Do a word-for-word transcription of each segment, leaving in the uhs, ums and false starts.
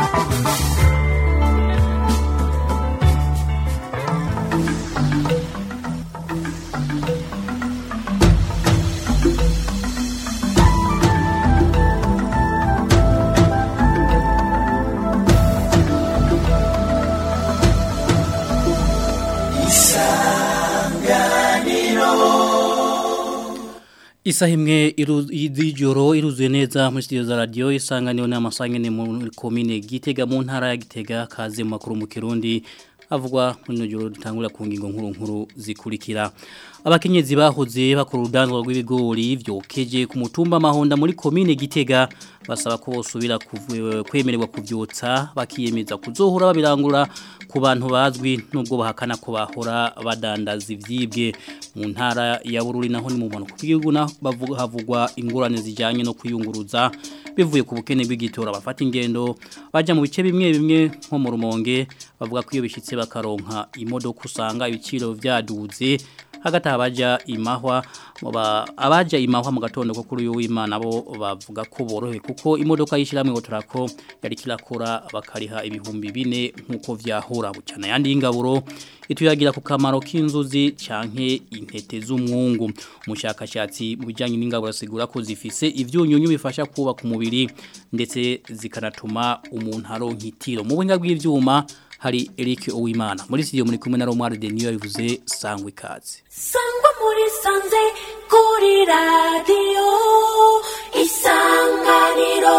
Isaha imwe y'ijoro iruzuye neza muri studio za radio isanganiro n'amasangene mu komine Gitega mu ntara ya Gitega kaze mu makuru mu Kirundi avugwa muri joro dutangura ku ngingo nkuru nkuru zikurikira. Abakenyezi bahoze bakora urudanzwa rw'ibigori vyokeje ku mutumba Mahonda muri komine Gitega basaba ko bosubira kwemererwa kuvyotsa bakiyemeza kuzohora babirangura ku bantu bazwi nubwo bahakana ko bahora badandaza ivyibwe mu ntara ya Bururi naho ni mu mpanuka kugihugu na bavuga havugwa ingorane zijanye no kuyunguruza bivuye ku bukene bw'igitora bafata ingendo baja mu bice bimwe bimwe nko mu Rumonge bavuga ko iyo bishitse bakaronka imodoka usanga ibiciro vyaduze hagati abaja imahwa abaja imahwa mu gatondo ko kuri uyu w'Imana bo bavuga ko borohe kuko imodoka yishiramwe ngo turako yari kirakora bakariha ibihumbi bine nkuko vyahura bucana yandi ingaburo ituyagira ku kamaro k'inzuzi canke intete z'umwungu umushakashatsi mu bijanye n'ingaburo asigura ko zifise ivyunyunyu bifasha kubaka umubiri ndetse zikanatuma umuntu aronka itiro mu buhinga bw'ivyuma hari Eric Uwimana muri studio muri kumwe na Romar de Niyo bivuze sangwe kazi sangwa muri sanze kuri radio isanganiro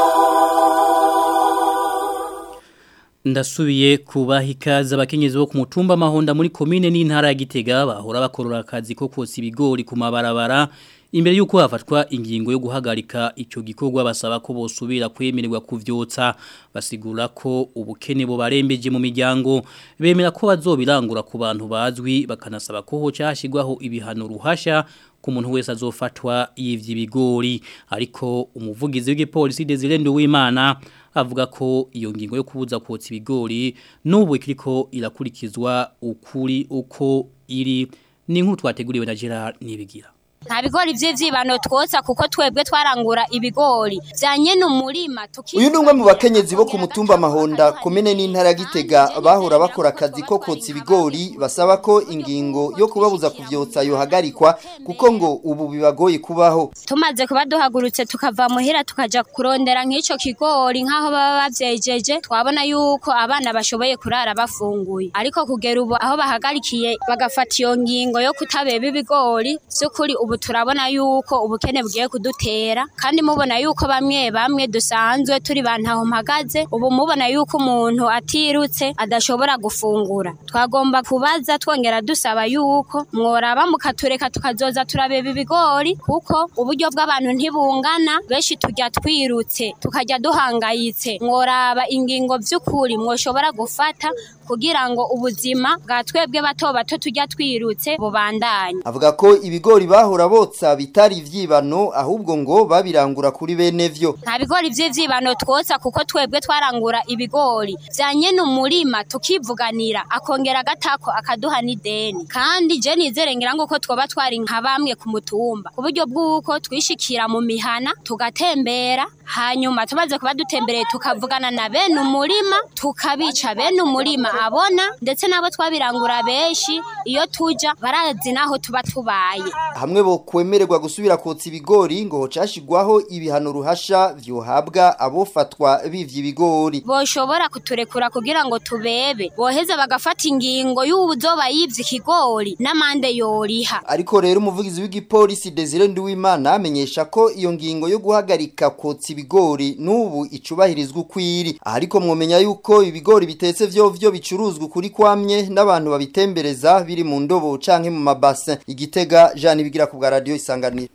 ndasubiye kubaha ikaze abakenyezi bo ku mutumba Mahonda muri komine n'intara ya Gitega bahora bakorora akazi ko kosa ibigori ku mabarabara imbere yuko hafatwa ingingo yo guhagarika ico gikorwa basaba ko bosubira kwemererwa kuvyotsa basigura ko ubukene bo barembeje mu miryango bemera ko bazobirangura ku bantu bazwi bakanasaba ko ho cyashigwaho ibihano ruhasha ku muntu wese azofatwa yivye ibigori ariko umuvugizi w'igipolisi Desire Nduwimana avuga ko iyo ngingo yo kubuza kotsa ibigori n'ubu ikiriko irakurikizwa ukuri uko iri ni nkuru twateguriwe na Gerard Nibigira. Nta bigori vy'ivyibano twotsa kuko twebwe twarangura ibigori vyanye n'umurima tuki. Uyu numwe mu bakenyezi bo ku mutumba Mahonda komene n'intara Gitega bahora bakora akazi ko kotsa ibigori basaba ko ingingo yo kubabuza kuvyotsa yo hagarikwa kuko ngo ubu bibagoye kubaho. Tumaze kuba duhagurutse tukava muhira tukaja kurondera nk'ico kigori nkaho baba bavyejeje twabona yuko abana bashoboye kurara bafunguye ariko kugera ubu aho bahagarikiye bagafata iyo ngingo yo kutabeba ibigori by'ukuri ubu turabona yuko ubukene bwiye kudutera kandi mubona yuko bamwe bamwe dusanzwe turi bantaho mpagaze ubu mubona yuko umuntu atirutse adashobora gufungura twagomba kubaza twongera dusaba yuko mworaba mukatureka tukazoza turabeba ibigori kuko uburyo bw'abantu ntibungana benshi tujya twirutse tukajya duhangayitse mworaba ingingo by'ukuri mwoshobora gufata kugira ngo ubuzima bwa twebwe bato bato tujya twirutse bubandanye avuga ko ibigori bahora botsa bitari ivyibano ahubwo ngo babirangura kuri bene vyo nta bigori vy'ivyibano twotsa kuko twebwe twarangura ibigori vyanye n'umurima tukivuganira akongera gatako akaduha n'ideni kandi je nizerengera ngo ko twoba twari nka bamwe ku mutumba ku buryo bw'uko twishikira mu mihana tugatembera hanyuma tumaze kuba dutembereye tukavugana na bene umurima tukabica bene umurima abona ndetse nabo twabirangura benshi iyo tuja barazi naho tuba tubaye hamwe bo kwemererwa gusubira kotsa ibigori ngo cashigwaho ibihano ruhasha vyohabwa abofatwa bivye ibigori boshobora kuturekura kugira ngo tubebe boheza bagafata ingingo y'ubuzoba yivye ikigori n'amande yoriha ariko rero umuvugizi w'igipolisi Desire Nduwimana amenyesha ko iyo ngingo yo guhagarika kotsa ibigori n'ubu icubahirizwa ukwiri ariko mwomenya yuko ibigori bitetse vyo vyo bicuruzwa kuri kwamye n'abantu babitembereza biri mu ndobo canke mu mabase Igitega Jean Bigira ku bwa radio Isanganiro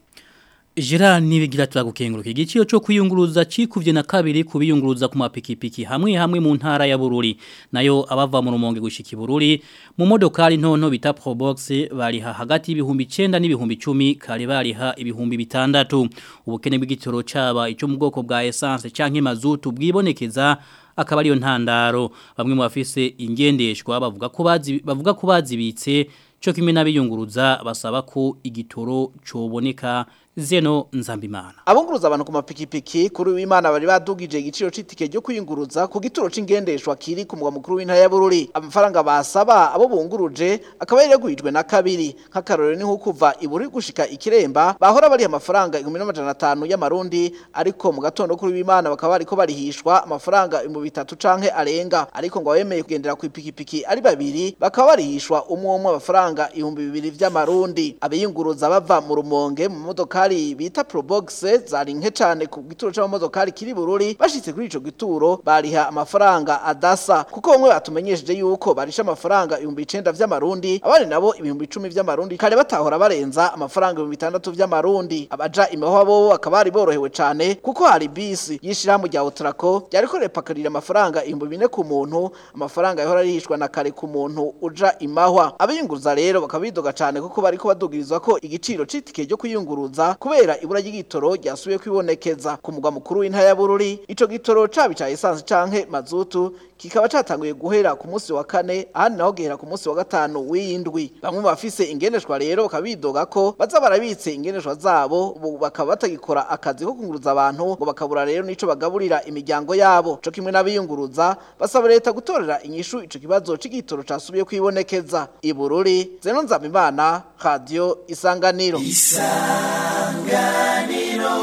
Gerard Nibigira turagukenguruka igiciro cyo kuyunguruza cikuvye na kabiri kubiyunguruza ku mapikipiki hamwe hamwe mu ntara ya Bururi nayo abava mu Rumonge gushika Bururi mu modokari ntonto bita Probox bariha hagati y'ibihumbi icenda n'ibihumbi icumi kare bariha ibihumbi bitandatu ubukene bw'igitoro caba ico mu bwoko bwa essence canke mazutu bwibonekeza akaba ariyo ntandaro bamwe mu bafise ingendeshwa bavuga ko bazi bavuga ko bazibitse cyo kimwe n'abiyunguruza basaba ko igitoro coboneka Zeno Nzambimana. Abunguruza abantu ku mapikipiki kuri w'Imana bari badugije igiciro c'itike ryo kuyunguruza ku gituro c'ingendeshwa kiri ku mugwa mukuru w'intara ya Bururi. Amafaranga basaba abo bunguruje akaba yaregurijwe na kabiri. Nk'akarorero ni nko kuva iburi gushika ikiremba bahora bari amafaranga igihumbi n'amajana atanu y'amarundi ariko mu gatondo kuri w'Imana bakaba bariko barihishwa amafaranga ibihumbi bitatu canke arenga ariko ngo abemeye kugendera ku ipikipiki ari babiri bakaba barihishwa umwe umwe amafaranga ibihumbi bibiri vy'amarundi. Abiyunguruza bava mu Rumonge mu modoka Kari bita Probox zari nke cyane ku gituro c'amamodokari kiri Bururi bashitse kuri ico gituro bariha amafaranga adasa kuko bamwe batumenyesheje yuko barisha amafaranga ibihumbi icenda vy'amarundi abandi nabo ibihumbi icumi vy'amarundi kare batahora barenza amafaranga ibihumbi bitandatu vy'amarundi. Abaja imaho bo akabari borohewe cyane kuko hari bisi yishira mu rya Otrako yariko repakarira amafaranga ibihumbi bine ku muntu amafaranga yahora arishwa na kare ku muntu uja imahwa. Abiyunguruza rero bakabidoga cyane kuko bariko badugirizwa ko igiciro c'itike ryo kuyunguruza kubera ibura y'igitoro ryasubiye kwibonekeza ku mugwa mukuru w'intara ya Bururi. Ico gitoro cabi ca essence canke mazutu kikaba catanguye guhera ku munsi wa kane ahandi naho gihera ku munsi wa gatanu w'indwi. Bamwe bafise ingendeshwa rero bakabidoga ko baza barabitse ingendeshwa zabo bakaba batagikora akazi ko kunguruza abantu ngo bakabura rero nico bagaburira imiryango yabo. Co kimwe n'abiyunguruza basaba leta gutorera inyishu ico kibazo c'igitoro casubiye kwibonekeza. I Bururi, Zeno Nzambimana, Radio Isanganiro. Isanganiro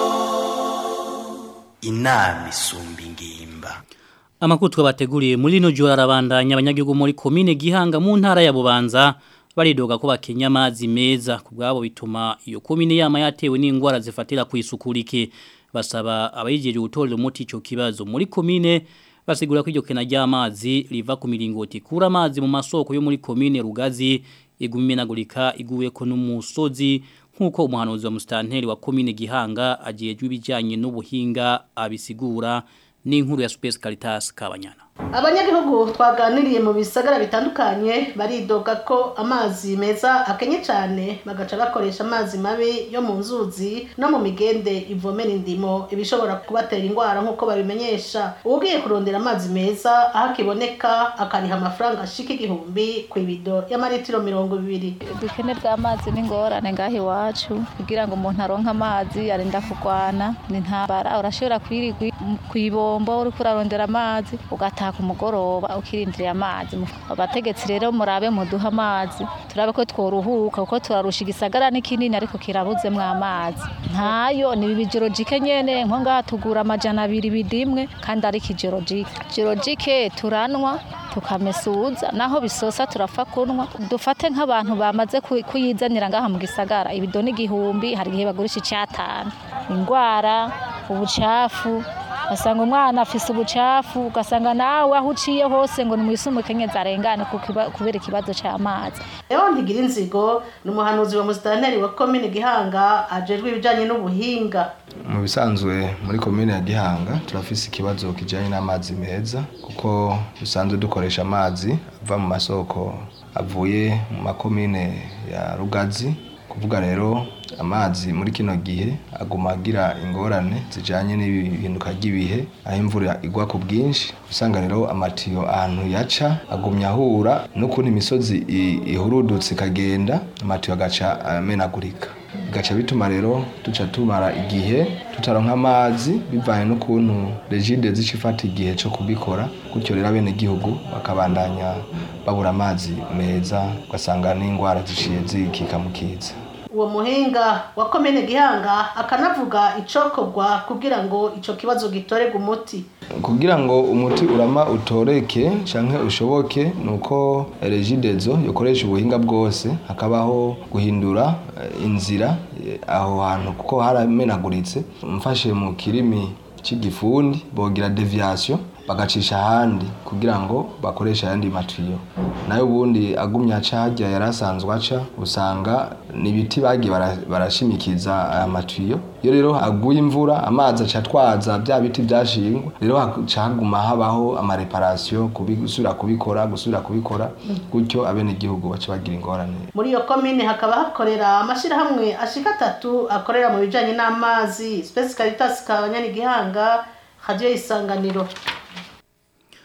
inama isumba ingimba. Amakuru twabateguriye muri no joro arabandanya abanyagihugu muri komine Gihanga mu ntara ya Bubanza baridoga ko bakenya amazi meza kubwabo bituma iyo komine yama yatewe n'ingwara zifatira ku isukurike. Basaba abayijeje gutorera umuti ico kibazo muri komine basigura ko iryo kena ry'amazi riva ku miringoti kura amazi mu masoko yo muri komine Rugazi igumenagurika iguye ko n'umusozi nkuko umuhanuzi wa mustanteri wa komine Gihanga ajejwe ibijanye n'ubuhinga abisigura n'inkuru ya Space Caritas Kabanyana. Abanyagihugu twaganiriye mu bisagara bitandukanye baridoga ko amazi meza akenye cyane bagaca bakoresha amazi mabi yo mu nzuzi no mu migende ivomera indimo ibishobora kubatera ingwara nkuko babimenyesha. Ugiye kurondera amazi meza aho kiboneka akariha amafaranga ashika igihumbi ku ibido y'amaritiro mirongo ibiri. Ubukene bw'amazi n'ingorane ngaho iwacu kugira ngo umuntu aronke amazi arinda kugwana ni ntambara urashobora kwirigwa kwibombo uri kurarondera amazi ugata ku mugoroba ukirindiriye amazi. Abategetsi rero murabe muduha amazi turabe ko tworuhuka kuko turarusha igisagara n'ikinini ariko kirabuze mwa amazi ntayo. Ni bijorojike nyene nko ngatugura amajana abiri bidimwe kandi ari kijorojike jorojike turanwa tukamesuza naho bisosa turafa kunwa. Dufate nk'abantu bamaze kuyizanira ngaha mu gisagara ibido n'igihumbi hari gihe bagurisha icyatanu. Ingwara ubucafu asanga umwana afise ubucafu ugasanga nawe aho uciye hose ngo nimuyisume kenyeza arengane kubera ikibazo cy'amazi. Eho ndigira inzigo n'umuhanuzi wa mustanteri wa komine Gihanga ajejwe ibijanye n'ubuhinga. Mu bisanzwe muri komine ya Gihanga turafise ikibazo kijanye n'amazi meza kuko bisanzwe dukoresha amazi ava mu masoko avuye mu makomine ya Rugazi. Kuvuga rero amazi muri kino gihe aguma agira ingorane zijanye n'ibihinduka ry'ibihe aho imvura igwa ku bwinshi usanga rero amatiyo ahantu yaca agumya ahura n'ukuntu imisozi ihurudutse ikagenda amatiyo agaca amenagurika gaca bituma rero tuca tumara igihe tutaronka amazi bivanye n'ukuntu regide zicifata igihe cyo kubikora gutyo rero abene gihugu bakabandanya babura amazi meza ugasanga n'ingwara zishiye zikika mukiza. Uwo muhinga wa komine Gihanga akanavuga icokorwa kugira ngo ico kibazo gitorege umuti. Kugira ngo umuti urama utoreke canke ushoboke nuko regidezo yokoresha ubuhinga bwose hakabaho guhindura inzira aho hantu kuko haramenaguritse. Mfashe mu kirimi cy'igifundi bogira deviation bagacisha handi kugira ngo bakoresha yandi matiyo. Nayo ubundi agumya aca hajya yarasanzwe aca usanga nibiti bagiye barashimikiza aya matiyo. Yo rero aguye imvura amazi aca twaza bya biti byashingwa rero haguma habaho ama reparation kubisura kubikora gusura kubikora gutyo abene gihugu baca bagira ingorane. Muri yo komine hakaba hakorera amashira hamwe ashika atatu akorera mu bijanye n'amazi. Space Caritas Kabanyana Gihanga, Radio Isanganiro.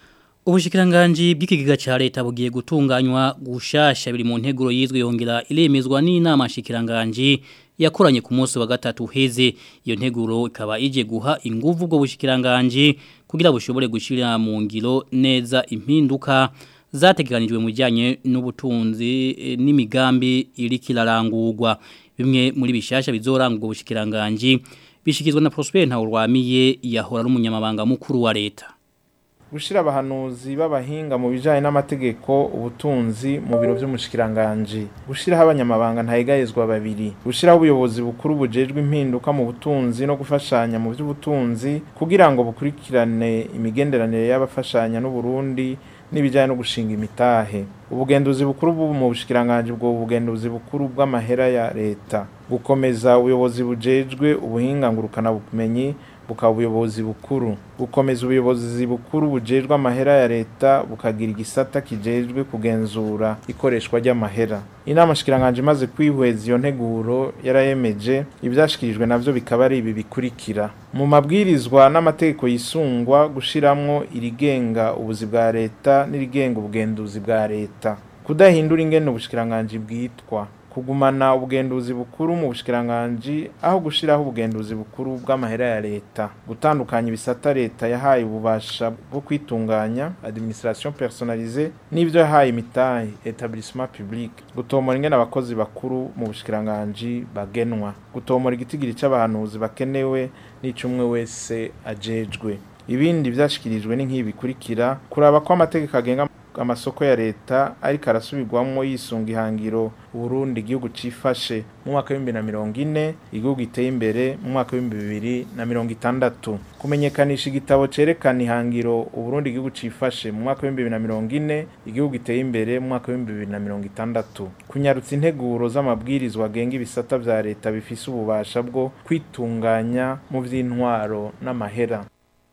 Ubushikiranganji bw'ikigega ca leta bugiye gutunganywa gushasha biri mu nteguro yizwe yongera iremezwa n'inama shikiranganji yakoranye ku munsi wa gatatu heze. Iyo nteguro ikaba ije guha inguvu bwo bushikiranganji kugira bushobore gushira mu ngiro neza impinduka zateganijwe mu bijyanye n'ubutunzi e, n'imigambi iri kirarangurwa. Bimwe muri bishasha bizorangurwa ubushikiranganji bishikizwa na Prosper Ntawurwamiye yahora n'umunyamabanga mukuru wa leta. Gushira abahanuzi b'abahinga mu bijanye n'amategeko ubutunzi mu biro vy'umushikiranganje, gushiraho abanyamabanga ntayegayezwa babiri, gushiraho ubuyobozi bukuru bujejwe impinduka mu butunzi no gufashanya mu vy'ubutunzi kugira ngo bukurikirane imigenderanire y'abafashanya n'u Burundi n'ibijanye no gushinga imitahe. Ubugenduzi bukuru mu bushikiranganje bwo ubugenduzi bukuru bw'amahera ya leta, gukomeza ubuyobozi bujejwe ubuhinga ngurukana bumenyi bukaba ubuyobozi bukuru, gukomeza ubuyobozi bukuru bujejwe amahera ya leta bukagira igisata kijejwe kugenzura ikoreshwa ry'amahera. Inama shikiranganje maze kwihweza iyo nteguro yarayemeje ibyashikirijwe navyo bikaba ari ibi bikurikira: mu mabwirizwa n'amategeko yisungwa gushiramwo irigenga ubuzi bwa leta n'irigenga ubugenduzi bwa leta, kudahindura ingene ubushikiranganje bwitwa, kugumana ubugenduzi bukuru mu bushikiranganje aho gushiraho ubugenduzi bukuru bw'amahera ya leta, gutandukanya ibisata leta yahaye ububasha bwo kwitunganya administration personnalisée n'ivyo yahaye imitahe établissement public, gutomora ingene abakozi bakuru mu bushikiranganje bagenwa, gutomora igitigiri c'abahanuzi bakenewe n'icumwe wese ajejwe. Ibindi byashikirijwe ni nk'ibi bikurikira: kuraba ko amategeko agenga amasoko ya leta ariko arasubirwamwo yisunga ihangiro Burundi igihugu cifashe mu mwaka wa bibiri na mirongo ine, igihugu giteye imbere mu mwaka wa bibiri na mirongo itandatu, kumenyekanisha igitabo cerekana ihangiro Burundi igihugu cifashe mu mwaka wa bibiri na mirongo ine, igihugu giteye imbere mu mwaka wa bibiri na mirongo itandatu, kunyarutsa integuro z'amabwirizwa agenga ibisata vya leta bifise ububasha bwo kwitunganya mu vy'intwaro n'amahera.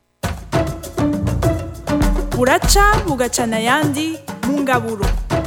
Buraca bugacana yandi mu ngaburo.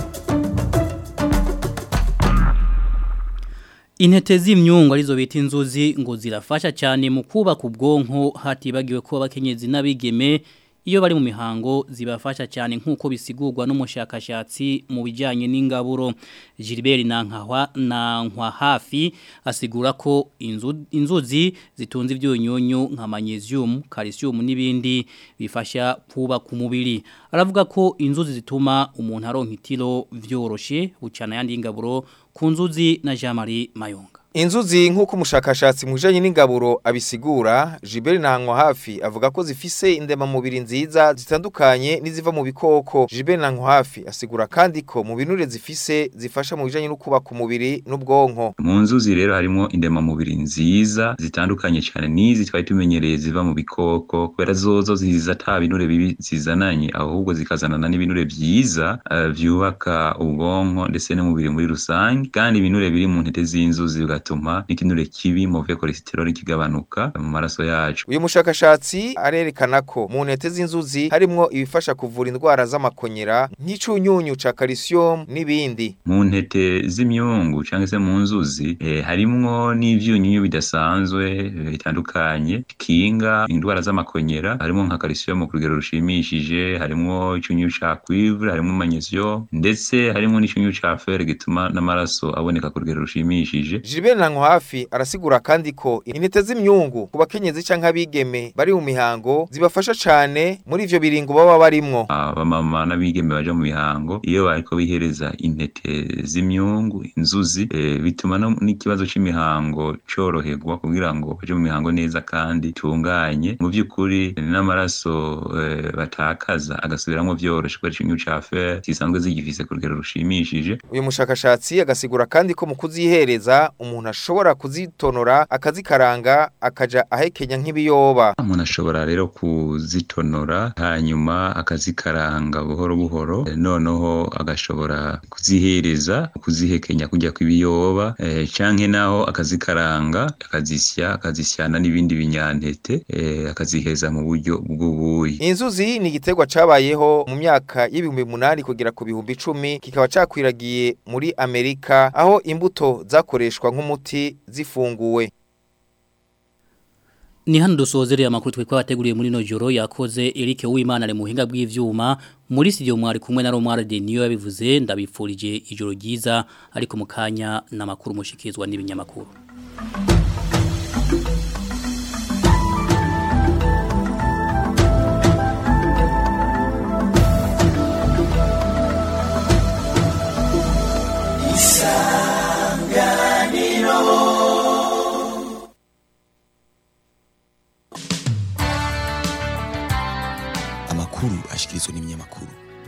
Intete z'imyungu arizo bita inzuzi ngo zirafasha cyane mu kubaka ubwonko, hatibagiwe ko abakenyezi n'abigeme iyo bari mu mihango zibafasha cyane nk'uko bisigurwa n'umushakashatsi mu bijyanye n'ingaburo. Gilbert Nankahwa Nankwa hafi asigura ko inzu, inzuzi zitunze ibyunyunyu nka magnesium, calcium n'ibindi bifasha kubaka umubiri. Aravuga ko inzuzi zituma umuntu aronka itiro vyoroshe. Bucana yandi ingaburo ku nzuzi na Jean Marie Mayonga. Inzuzi nk'uko umushakashatsi mu bijanye n'ingaburo abisigura, Gilbert Nankwa hafi avuga ko zifise indema mubiri nziza zitandukanye n'iziva mu bikoko. Gilbert Nankwa hafi asigura kandi ko mu binure zifise zifasha mu bijanye no kubaka umubiri n'ubwonko. Mu nzuzi rero harimo indema mubiri nziza zitandukanye cyane n'izi twari tumenyereye ziva mu bikoko, kubera zozo ziza ta binure bibi zizananye, ahubwo zikazanana n'ibinure byiza uh, vyubaka ubwonko ndetse n'umubiri muri rusange, kandi ibinure biri mu ntete z'inzuzi tuma n'ikinure kibi move cholesterol kigabanuka mu maraso yacu. Uyu mushakashatsi arerekana ko mu ntete z'inzuzi harimo ibifasha kuvura indwara z'amakonyera nk'icunyunyu ca calcium n'ibindi. Mu ntete z'imyungu cyangwa se mu nzuzi eh, harimo n'ivyunyunyu bidasanzwe bitandukanye kinga indwara z'amakonyera, harimo nka calcium ku rugero rushimishije, harimo icunyunyu ca cuivre, harimo magnesium ndetse harimo n'icunyunyu ca fer gituma n'amaraso aboneka ku rugero rushimishije. Gilbert Nankwa hafi arasigura kandi ko intete z'imyungu ku bakenyezi canke abigeme bari mu mihango zibafasha cyane muri ivyo biringo baba barimwo. Abamama n'abigeme baje mu mihango iyo bariko bihereza intete z'imyungu inzuzi e, bituma n'ikibazo c'imihango coroherwa kugira ngo baje mu mihango neza kandi tunganye mu by'ukuri n'amaraso e, batakaza agasubiramwo vyoroshe kwa icyunyu ca fer gisanzwe zigifise ku rugero rushimishije. Uyu mushakashatsi agasigura kandi ko mu kuzihereza umuntu ashobora kuzitonora akazikaranga akaja ahekenya nk'ibiyoba. Umuntu ashobora rero kuzitonora hanyuma akazikaranga buhoro buhoro, noneho agashobora kuzihereza kuzihekenya kujya kw'ibiyoba e, canke naho akazikaranga akazisya akazisyana n'ibindi binyantete e, akaziheza mu buryo bw'ubuyi. Inzuzi ni igiterwa cabayeho mu myaka y'ibihumbi umunani kugera ku bihumbi icumi, kikaba cakwiragiye muri Amerika aho imbuto zakoreshwa nk'umuti zifunguwe. Ni hano dusozereye amakuru twekwa bateguriye muri no joro yakoze Eric Uwimana ari muhinga bw'ivyuma muri studio mwari kumwe na Romar de niyo yabivuze ndabifurije ijoro ryiza ariko mukanya namakuru mushikizwa n'ibinyamakuru. Amakuru ashikirizwa n'ibinyamakuru.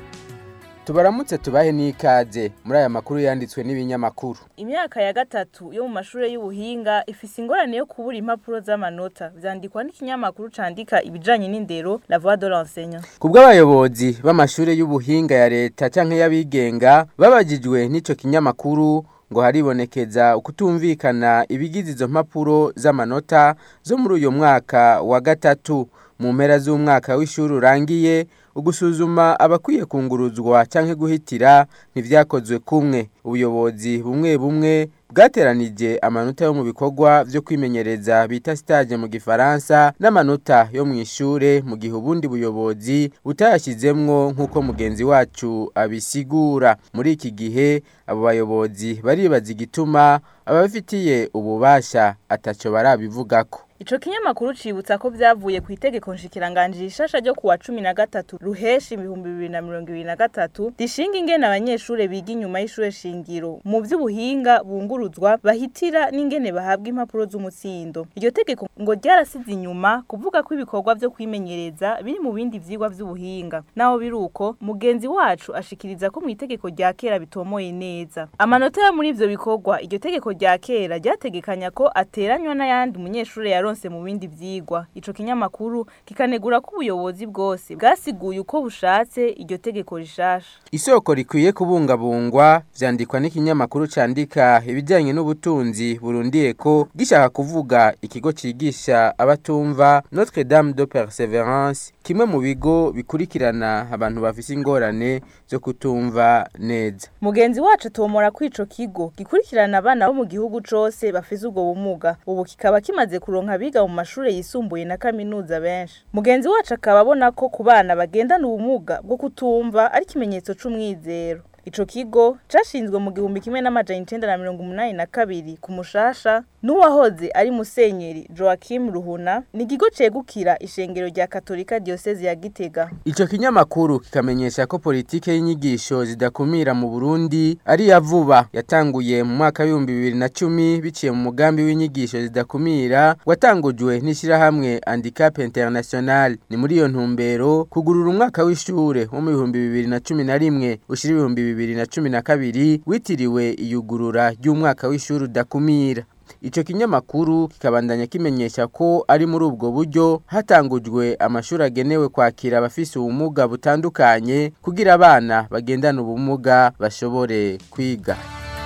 Tubaramutse tubahe n'ikaze muri aya makuru yanditswe n'ibinyamakuru. Imyaka ya gatatu yo mu mashure y'ubuhinga ifise ingorane yo kubura impapuro z'amanota vyandikwa n'ikinyamakuru candika ibijanye n'indero La Voix de l'enseignant. Kubwo abayobozi b'amashure y'ubuhinga ya leta canke y'abigenga babajijwe n'ico kinyamakuru ngo haribonekeza ukutumvikana ibigize izo mpapuro z'amanota zo muri uyo mwaka wa gatatu. Mu mpera z'umwaka w'ishuri urangiye ugusuzuma abakwiye kunguruzwa canke guhitira ntivyakozwe kumwe. Ubuyobozi bumwe bumwe bwateranije amanota yo mu bikorwa vyo kwimenyereza bita stage mu gifaransa n'amanota yo mu ishure mu gihe ubundi buyobozi butayashizemwo nkuko mugenzi wacu abisigura. Muri iki gihe abo bayobozi baribaza igituma ababifitiye ububasha ataco barabivugako. Ico kinyamakuru cibutsa ko vyavuye ku itegeko nshikiranganje rishasha ryo kuwa cumi na gatatu ruheshi ibihumbi bibiri na mirongo ibiri na gatatu rishinga ingene abanyeshure biga inyuma y'ishure shingiro mu vy'ubuhinga bunguruzwa bahitira n'ingene bahabwa impapuro z'umutsindo. Iryo tegeko ngo ryarasize inyuma kuvuga ko ibikorwa vyo kwimenyereza biri mu bindi vyigwa vy'ubuhinga. Naho biruko mugenzi wacu ashikiriza ko mu itegeko rya kera bitomoye neza. Amanota yo muri ivyo bikorwa iryo tegeko rya kera ryategekanya ko ateranywa n'ayandi umunyeshure ya ronse mu bindi vyigwa. Ico kinyamakuru kikanegura ko ubuyobozi bwose bwasiguye uko bushatse iryo tegeko rishasha. Isoko rikwiye kubungabungwa vyandikwa n'ikinyamakuru candika ibijanye n'ubutunzi burundiye ko gishaka kuvuga ikigo cigisha abatumva Notre Dame de Perseverance, kimwe mu bigo bikurikirana abantu bafise ingorane zo kutumva neza. Mugenzi wacu tomora kwico kigo gikurikirana abana bo mu gihugu cose bafise ubwo bumuga. Ubu kikaba kimaze kuronka biga mu mashure yisumbuye na kaminuza benshi. Mugenzi wacu akaba abona ko ku bana bagendana ubumuga bwo kutumva ari kimenyetso c'umwizero. Ico kigo cashinzwe mu gihumbi kimwe n'amajana icenda na mirongo umunani na kabiri ku Mushasha n'uwahoze ari musenyeri Joachim Ruhuna, ni ikigo cegukira ishengero rya Katolika diocese ya Gitega. Ico kinyamakuru kikamenyesha ko politike y'inyigisho zidakumira mu Burundi ari ya vuba yatanguye mu mwaka w'ibihumbi bibiri na cumi biciye mu mugambi w'inyigisho zidakumira watangujwe n'ishirahamwe Handicap International. Ni muri iyo ntumbero kugurura umwaka w'ishure wo mu bihumbi bibiri na cumi na rimwe ushira ibihumbi bibiri na cumi na kabiri witiriwe iyugurura ry'umwaka w'ishure udakumira. Ico kinyamakuru kikabandanya kimenyesha ko ari muri ubwo buryo hatangujwe amashuri agenewe kwakira abafise ubumuga butandukanye kugira abana bagendana ubumuga bashobore kwiga.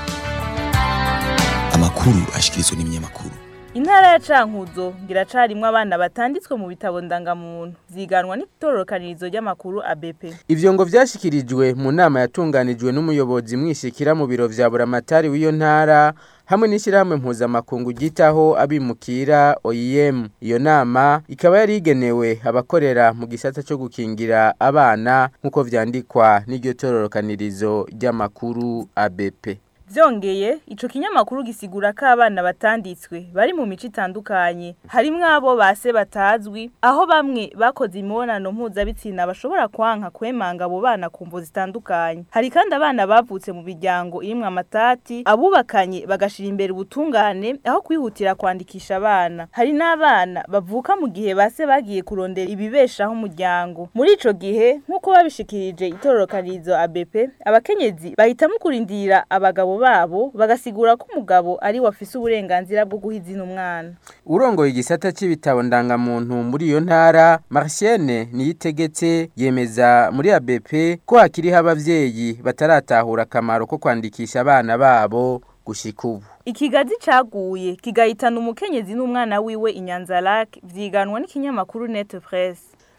Amakuru ashikirizwa n'ibinyamakuru. Intara ya Cankuzo ngiracarimwe abana batanditswe mu bitabo ndangamuntu ziganwa n'itororokanirizo ry'amakuru A B P. Ivyo ngo vyashikirijwe mu nama yatunganijwe n'umuyobozi mwishikira mu biro vya Buramatari w'iyo ntara hamwe n'ishirahamwe mpuzamakungu gitaho abimukira O I M. Iyo nama ikaba yari igenewe abakorera mu gisata cyo gukingira abana nkuko vyandikwa n'iryo tororokanirizo ry'amakuru A B P. Vyongeye ico kinyamakuru gisigura ko abana batanditswe bari mu mico itandukanye, harimwo abo base batazwi, aho bamwe bakoze imibonano mpuzabitsina bashobora kwanka kwemanga abo bana kumvo zitandukanye. Hari kandi abana bavutse mu biryango irimwe amatati, abubakanye bagashira imbere ubutungane aho kwihutira kwandikisha abana. Hari n'abana bavuka mu gihe base bagiye kurondera ibibeshaho umuryango. Muri ico gihe nkuko babishikirije itororokanirizo A B P, abakenyezi bahitamo kurindira abagabo babo bagasigura ko umugabo ari wafise uburenganzira bwo guhizina umwana. Urongoye igisata c'ibitabo ndangamuntu muri iyo ntara Marcienne niyitegetse yemeza muri A B P ko hakiriho abavyeyi bataratahura akamaro ko kwandikisha abana babo gushika ubu. Ikigazi caguye kigahitana umukenyezi n'umwana wiwe Inyanza Lake vyiganwa n'ikinyamakuru Net Press.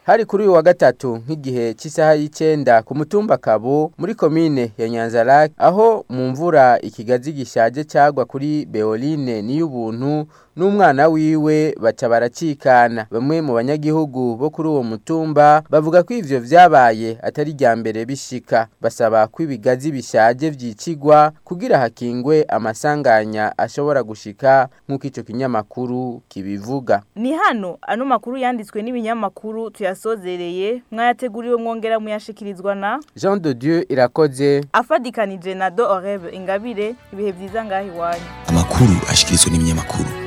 hari kuri uyu wa gatatu nk'igihe cy'isaha y'icenda ku mutumba Kabo muri komine ya Nyanzarake aho mu mvura ikigazi gishaje cyagwa kuri Beoline niy'ubuntu n'umwana wiwe baca baracikana. Bamwe mu banyagihugu bo kuri uwo mutumba bavuga ko ivyo vyabaye atari rya mbere bishika, basaba ko ibigazi bishaje vyicigwa kugira hakingwe amasanganya ashobora gushika nk'uko ico kinyamakuru kibivuga. Ni hano ano makuru yanditswe n'ibinyamakuru tuyasozereye, mwayateguriwe mwongera muyashikirizwa na Jean de Dieu Irakoze afadikanije na Do Oreb Ingabire. Ibihe vyiza ngahi wanyu. Amakuru ashikirizwa n'ibinyamakuru.